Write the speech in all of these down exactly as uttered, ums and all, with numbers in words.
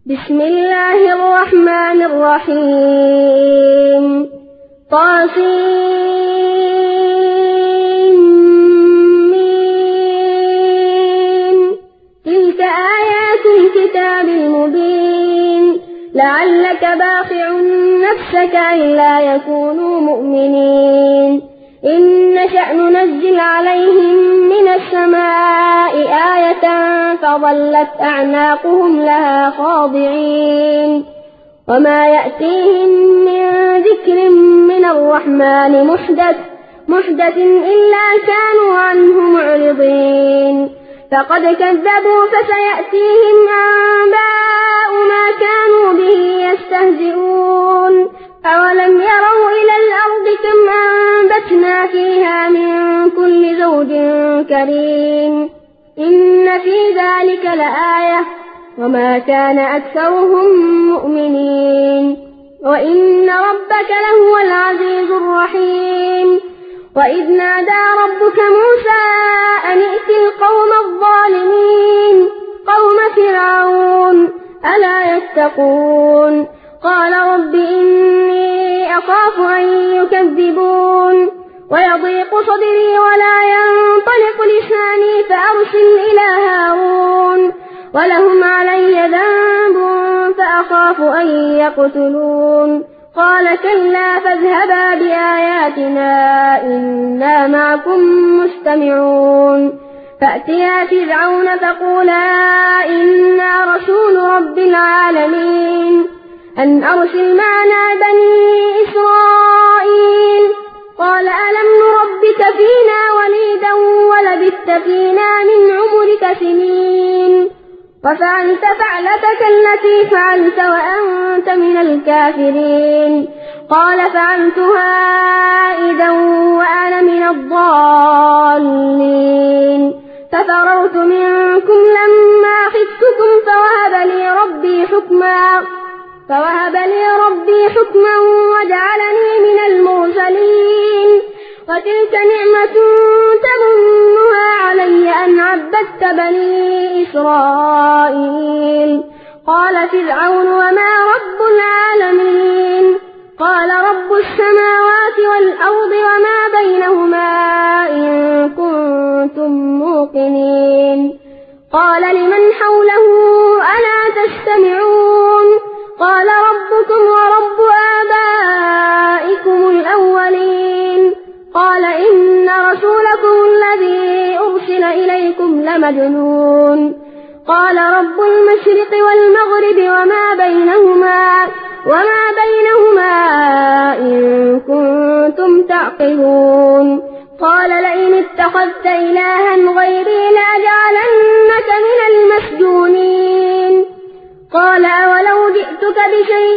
بسم الله الرحمن الرحيم طاسين تلك آيات الكتاب المبين لعلك باخع نفسك ألا يكونوا مؤمنين إن نشأ ننزل عليهم من السماء آية فظلت أعناقهم لها خاضعين وما يأتيهم من ذكر من الرحمن محدث محدث إلا كانوا عنه معرضين فقد كذبوا فسيأتيهم أنباء ما كانوا به يستهزئون أولم يروا إلى الأرض كم أنبتنا فيها من كل زوج كريم إن في ذلك لآية وما كان أكثرهم مؤمنين وإن ربك لهو العزيز الرحيم وإذ نادى ربك موسى أن ائت القوم الظالمين قوم فرعون ألا يتقون قال رب إني أخاف أن يكذبون ويضيق صدري ولا ينطلق لساني فأرسل إلى هارون ولهم علي ذنب فأخاف أن يقتلون قال كلا فاذهبا بآياتنا إنا معكم مستمعون فأتيا فرعون فقولا إنا رسول رب العالمين أن أرسل معنا بني إسرائيل قال ألم نربك فينا وليدا ولبثت فينا من عمرك سنين وفعلت فعلتك التي فعلت وأنت من الكافرين قال فعلتها إذا وأنا من الضالين ففررت منكم لما خفتكم فوهب لي ربي حكما فوهب لي ربي حكما وجعلني من المرسلين وتلك نعمة تمنها علي أن عبدت بني إسرائيل قال فرعون وما رب العالمين قال رب السماوات والأرض وما بينهما إن كنتم موقنين قال لمن حوله ألا تستمعون قال ربكم ورب آبائكم الأولين قال إن رسولكم الذي أرسل إليكم لمجنون قال رب المشرق والمغرب وما بينهما وما بينهما إن كنتم تعقلون قال لئن اتخذت إلها غيري لأجعلنك من المسجونين قال أولو جئتك بشيء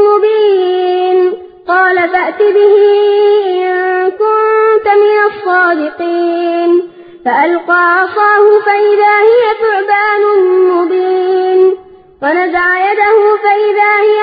مبين قال فأت به إن كنت من الصادقين فألقى عصاه فإذا هي ثعبان مبين ونزع يده فإذا هي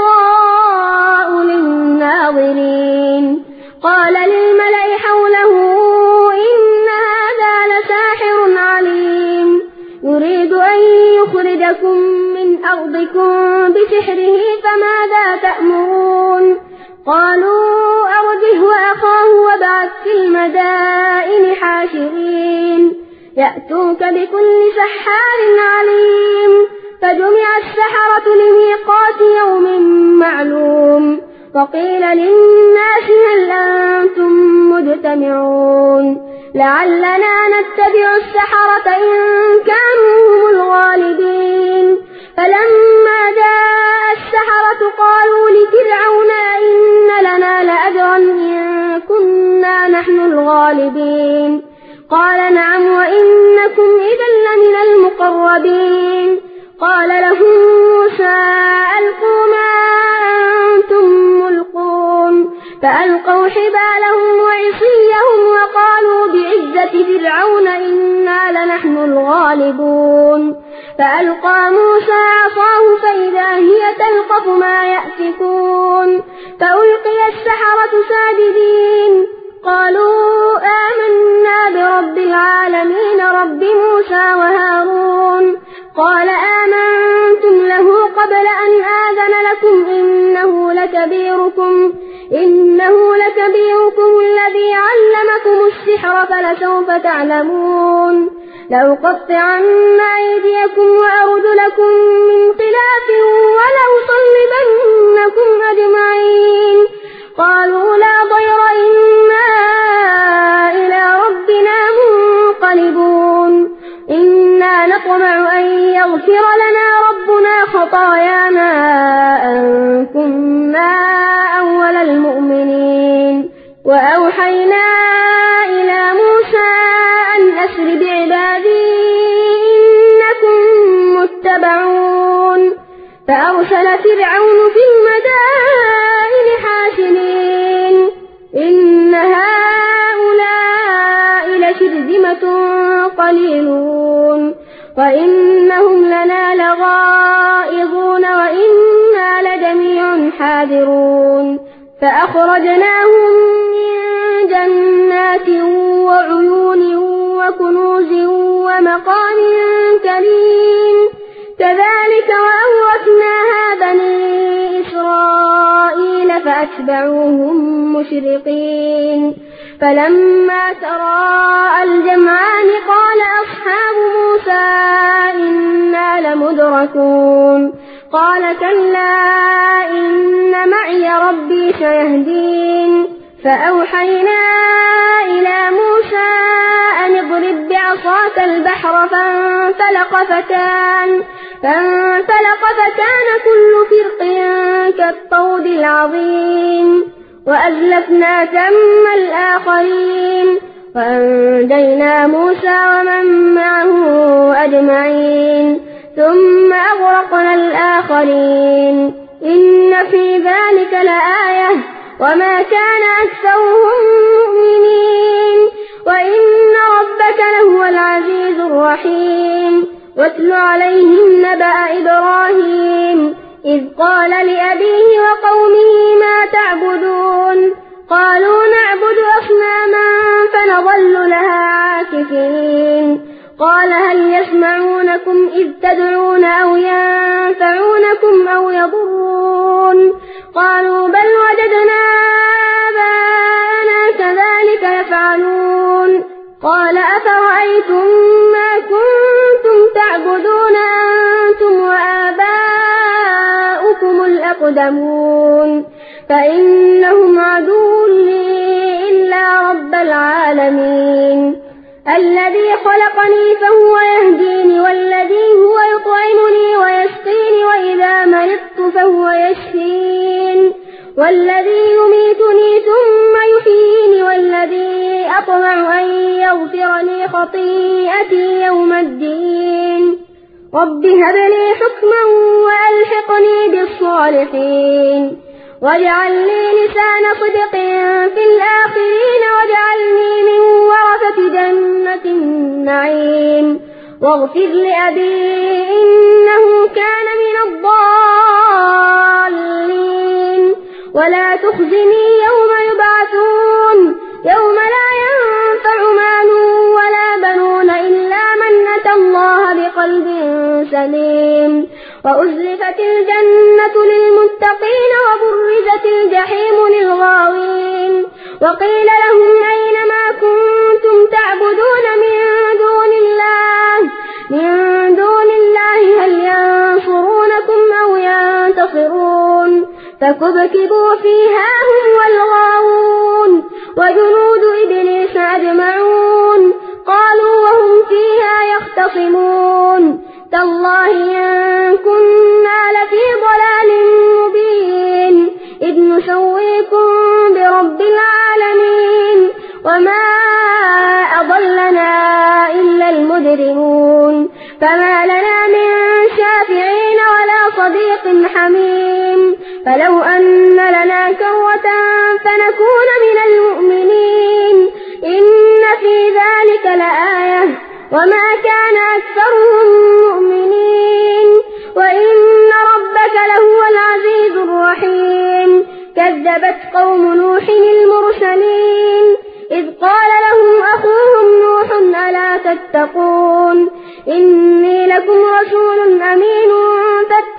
بيضاء للناظرين قال للملأ حوله إن هذا لساحر عليم يريد أن يخرجكم من أرضكم بسحره فماذا تأمرون قالوا أرجه وأخاه وابعث في المدائن حاشرين يأتوك بكل سحار عليم فجمع السحرة لميقات يوم معلوم وقيل للناس هل أنتم مجتمعون لعلنا نتبع السحرة إن كانوا هم الغالبين فلما جاء السحرة قالوا لفرعون إن لنا لأجرا إن كنا نحن الغالبين قال نعم وإنكم إذا لمن المقربين قال لهم موسى ألقوا ما أنتم ملقون فألقوا حبالهم وعصيهم وقالوا بعزة فرعون إنا لنحن الغالبون فألقى موسى عصاه فإذا هي تلقف ما يأفكون فألقي السحرة ساجدين قالوا آمنا برب العالمين رب موسى وهارون قال آمنتم له قبل لكبيركم إنه لكبيركم الذي علمكم السحر فلسوف تعلمون لأقطعن أيديكم وأرجلكم من خلاف ولأصلبنكم أجمعين قالوا لا ضير إنا إلى ربنا منقلبون إنا نطمع أن يغفر لنا ربنا خطايانا أن كنا أول المؤمنين وأوحينا إلى موسى أن أسر بعبادي إنكم متبعون فأرسل فرعون في المدائن حاشرين إن هؤلاء لشرذمة قليلون وإنهم لنا لغائظون وإنا لجميع حاذرون فأخرجناهم من جنات وعيون وكنوز ومقام كريم كذلك وأورثناها بني إسرائيل فأتبعوهم مشرقين فلما تراءى الجمعان قال أصحاب موسى إنا لمدركون قال كلا إن معي ربي سيهدين فأوحينا إلى موسى أن اضرب بعصاك البحر فانفلق فتان فانفلق فتان كل فرق كالطود العظيم وأزلفنا ثم الآخرين وأنجينا موسى ومن معه أجمعين ثم أغرقنا الآخرين إن في ذلك لآية وما كان أكثرهم مؤمنين وإن ربك لهو العزيز الرحيم واتل عليهم نبأ إبراهيم إذ قال لأبيه وقومه ما تعبدون قالوا نعبد أصناما فنظل لها عاكفين قال هل يسمعونكم إذ تدعون أو ينفعونكم أو يضرون قالوا بل وجدنا آباءنا كذلك يفعلون قال أفرأيتم ما كنتم تعبدون أنتم وآباؤكم الأقدمون فإنهم عدو لي إلا رب العالمين الذي خلقني فهو يهديني والذي هو يطعمني ويسقيني وإذا مرضت فهو يشفين والذي يميتني ثم يحييني والذي أطمع أن يغفر لي خطيئتي يوم الدين رب هب لي حكما وألحقني بالصالحين واجعل لي لسان صدق في الآخرين واجعلني من ورثة جنة النعيم واغفر لأبي إنه كان من الضالين ولا تخزني يوم يبعثون يوم لا ينفع مال ولا بنون إلا من أتى الله بقلب سليم وأزلفت الجنة للمتقين وبرزت الجحيم للغاوين وقيل لهم أين ما كنتم تعبدون من دون الله من دون الله هل ينصرونكم أو ينتصرون فكبكبوا فيها هم والغاوون وجنود إبليس أجمعون قالوا وهم فيها يختصمون تالله إن كنا لفي ضلال مبين إذ نسويكم برب العالمين وما أضلنا إلا المجرمون فما لنا من شافعين ولا صديق حميم فلو أن لنا كرة فنكون من المؤمنين إن في ذلك لآية وما كان أكثرهم مؤمنين وإن ربك لهو العزيز الرحيم كذبت قوم نوح المرسلين إذ قال لهم أخوهم نوح ألا تتقون إني لكم رسول أمين فاتقوا الله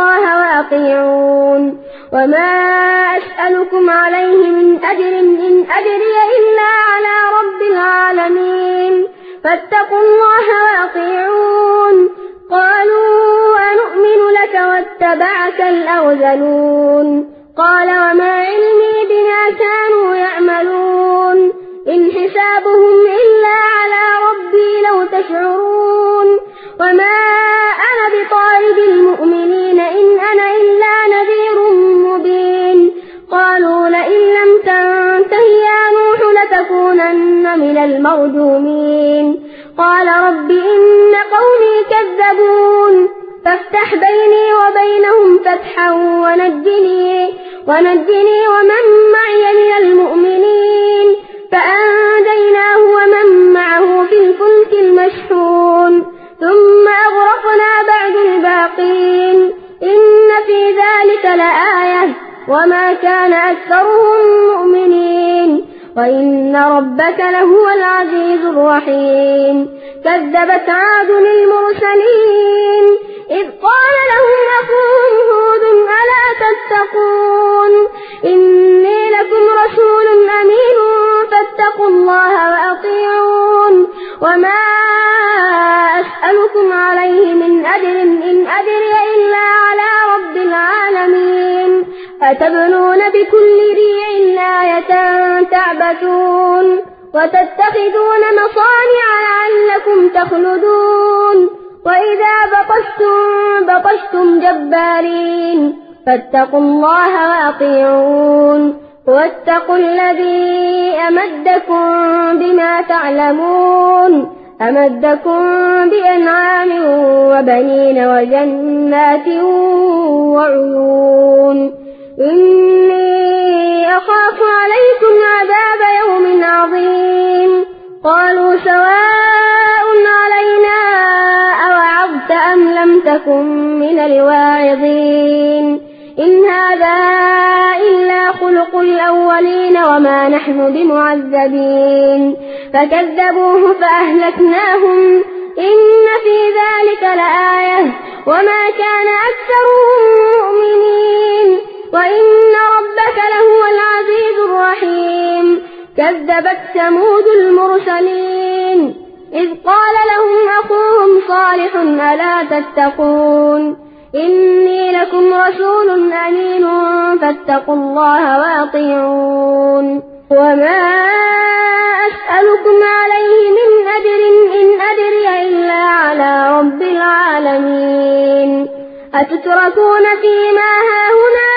الله وأطيعون وما أسألكم عليه من أجر إن أجري إلا على رب العالمين فاتقوا الله وأطيعون قالوا أنؤمن لك واتبعك الأرذلون قال وما علمي بما كانوا يعملون إن حسابهم إلا على ربي لو تشعرون وما أنا بطارد المؤمنين إن أنا إلا نذير مبين قالوا لئن لم تنته يا نوح لتكونن من المرجومين قال رب إن قومي كذبون فافتح بيني وبينهم فتحا ونجني, ونجني ومن معي من المؤمنين فأنجيناه ومن معه في الفلك المشحون ثم أغرقنا بعد الباقين إن في ذلك لآية وما كان أكثرهم مؤمنين وإن ربك لهو العزيز الرحيم كذبت عاد المرسلين إذ قال لهم أخوهم هود ألا تتقون إني لكم رسول أمين فاتقوا الله وأطيعون وما أسألكم عليه من أجر إن أجري إلا على رب العالمين أتبنون بكل ريع آية تعبثون وتتخذون مصانع لعلكم تخلدون وإذا بطشتم بطشتم جبارين فاتقوا الله وأطيعون واتقوا الذي أمدكم بما تعلمون أمدكم بأنعام وبنين وجنات وعيون إني أخاف عليكم عذاب يوم عظيم قالوا سواء علينا أوعظت أم لم تكن من الواعظين إن هذا إلا خلق الأولين وما نحن بمعذبين فكذبوه فأهلكناهم إن في ذلك لآية وما كان أكثرهم مؤمنين وإن ربك لهو العزيز الرحيم كذبت ثمود المرسلين إذ قال لهم أخوهم صالح ألا تتقون إني لكم رسول أمين فاتقوا الله وأطيعون وما أسألكم عليه من أجر إن أجري إلا على رب العالمين أتتركون فيما هاهنا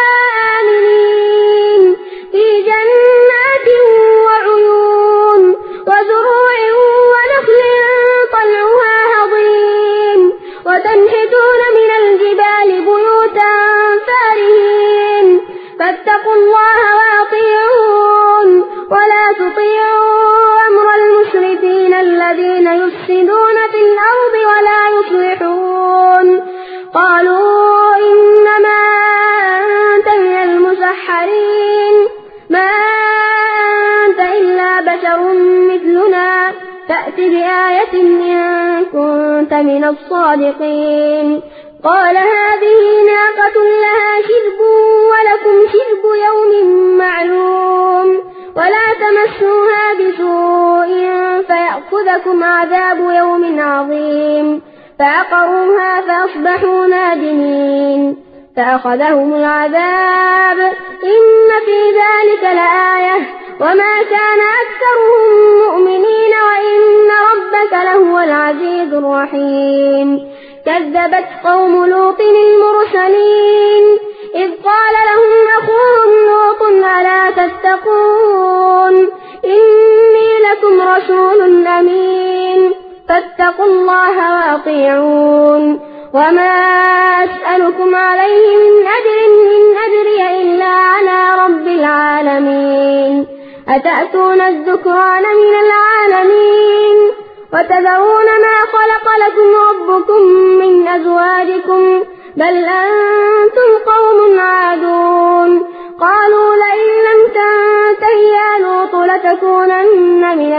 آمنين في جنات وعيون وزروع ونخل طلعها هضيم وتنحتون من الجبال بيوتا فارهين فاتقوا الله وأطيعون ولا تطيعوا أمر المسرفين الذين يفسدون في الأرض ولا يصلحون قالوا إنما أنت من المسحرين ما أنت إلا بشر مثلنا فأت بآية إن كنت من الصادقين قال هذه ناقة لها شرب ولكم شرب يوم معلوم ولا تمسوها بسوء فيأخذكم عذاب يوم عظيم فعقروها فأصبحوا نادمين فأخذهم العذاب إن في ذلك لآية وما كان أكثرهم مؤمنين وإن ربك لهو العزيز الرحيم كذبت قوم لوط المرسلين إذ قال لهم أخوهم لوط ألا تتقون إني لكم رسول أمين فاتقوا الله وأطيعون وما أسألكم عليه من أجر إن أجري إلا على رب العالمين أتأتون الذكران من العالمين وتذرون ما خلق لكم ربكم من أزواجكم بل أنتم قوم عادون قالوا لئن لم تنته يا لوط لتكونن من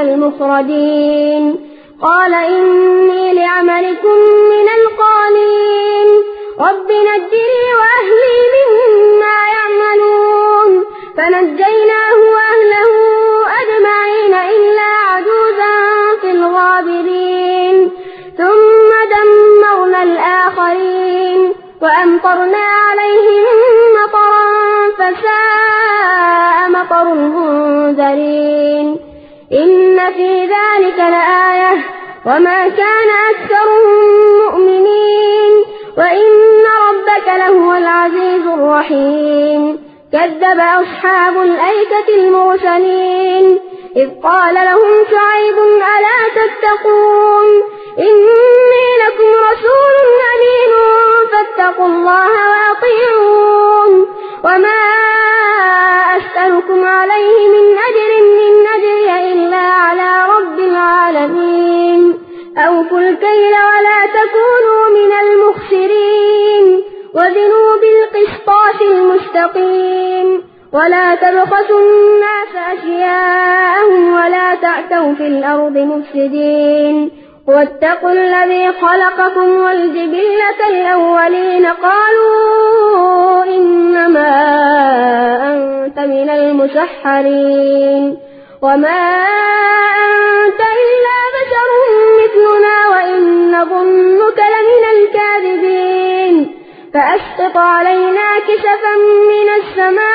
المخرجين قال إني لعملكم من القالين رب نجني وأهلي مما يعملون فنجيناه وأهله أجمعين إلا عجوزا في الغابرين ثم دمرنا الآخرين وأمطرنا عليهم مطرا فساء مطر المنذرين إن في ذلك لآية وما كان أكثرهم مؤمنين وإن ربك لهو العزيز الرحيم كذب أصحاب الأيكة المرسلين إذ قال لهم شعيب ألا تتقون إني لكم رسول أمين فاتقوا الله وأطيعون وما أسألكم عليه من أجر إن أجري إلا على رب العالمين أوفوا الكيل ولا تكونوا من المخسرين وزنوا بالقسطاس المستقيم ولا تبخسوا الناس أشياءهم ولا تعثوا في الأرض مفسدين واتقوا الذي خلقكم والجبلة الأولين قالوا إنما أنت من المسحرين وما أنت إلا بشر مثلنا وإن نظنك لمن الكاذبين فأسقط علينا كسفا من السماء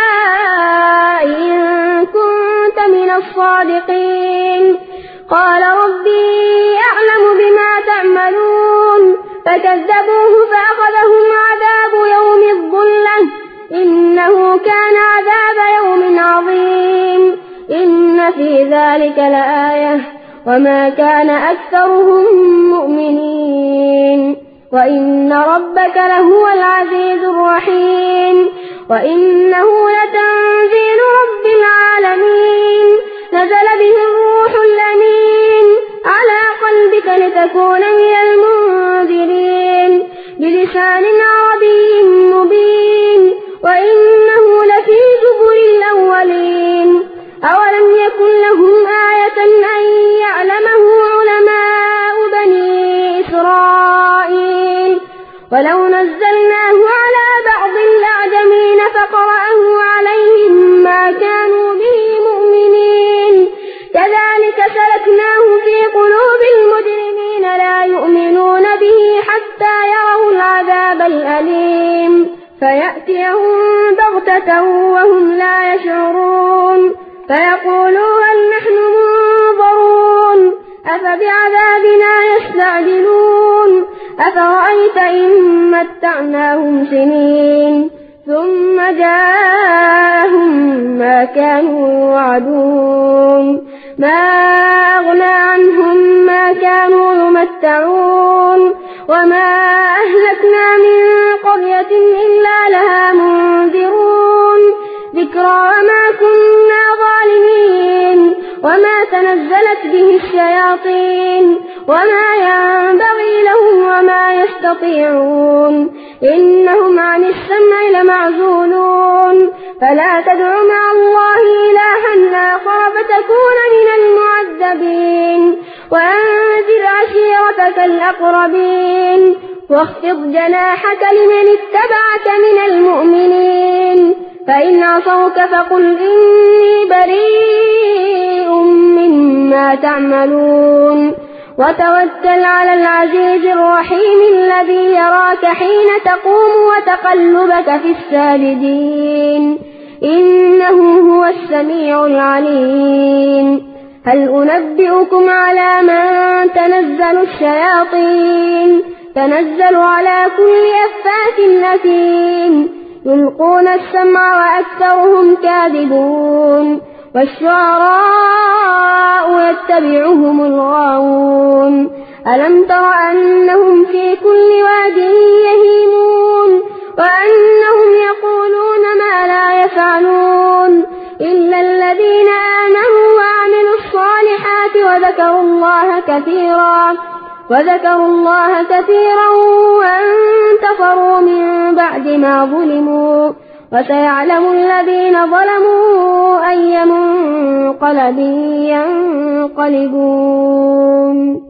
إن كنت من الصادقين قال ربي أعلم بما تعملون فكذبوه فأخذهم عذاب يوم الظلة إنه كان عذاب يوم عظيم إن في ذلك لآية وما كان أكثرهم مؤمنين وإن ربك لهو العزيز الرحيم وإنه لتنزيل رب العالمين نزل به الروح الأمين على قلبك لتكون من المنذرين بلسان عربي مبين وإنه لفي زبر الأولين أولم يكن لهم آية أن يعلمه علماء بني إسرائيل ولو نزلناه على بعض الأعجمين فقرأه عليهم ما كانوا به مؤمنين كذلك سلكناه في قلوب المجرمين لا يؤمنون به حتى يروا العذاب الأليم فيأتيهم بغتة وهم لا يشعرون فيقولوا هل نحن منظرون أفبعذابنا يستعجلون أفرأيت إن متعناهم سنين ثم جاءهم ما كانوا يوعدون ما أغنى عنهم ما كانوا يمتعون وما أهلكنا من قرية إلا لها منذرون ذكرى وما كنا ظالمين وما تنزلت به الشياطين وما ينبغي لهم وما يستطيعون إنهم عن السمع لمعزولون فلا تدع مع الله إلها آخر فتكون من المعذبين وأنذر عشيرتك الأقربين واخفض جناحك لمن اتبعك من المؤمنين فإن عصوك فقل إني بريء مما تعملون وتوكل على العزيز الرحيم الذي يراك حين تقوم وتقلبك في الساجدين إنه هو السميع العليم هل أنبئكم على من تنزل الشياطين تنزل على كل أفاك أثيم يلقون السمع وأكثرهم كاذبون والشعراء يتبعهم الغاوون ألم تر أنهم في كل واد يهيمون وأنهم يقولون ما لا يفعلون إلا الذين آمنوا وعملوا الصالحات وذكروا الله كثيرا وذكروا الله كثيرا وانتصروا من بعد ما ظلموا وسيعلم الذين ظلموا أي منقلب ينقلبون.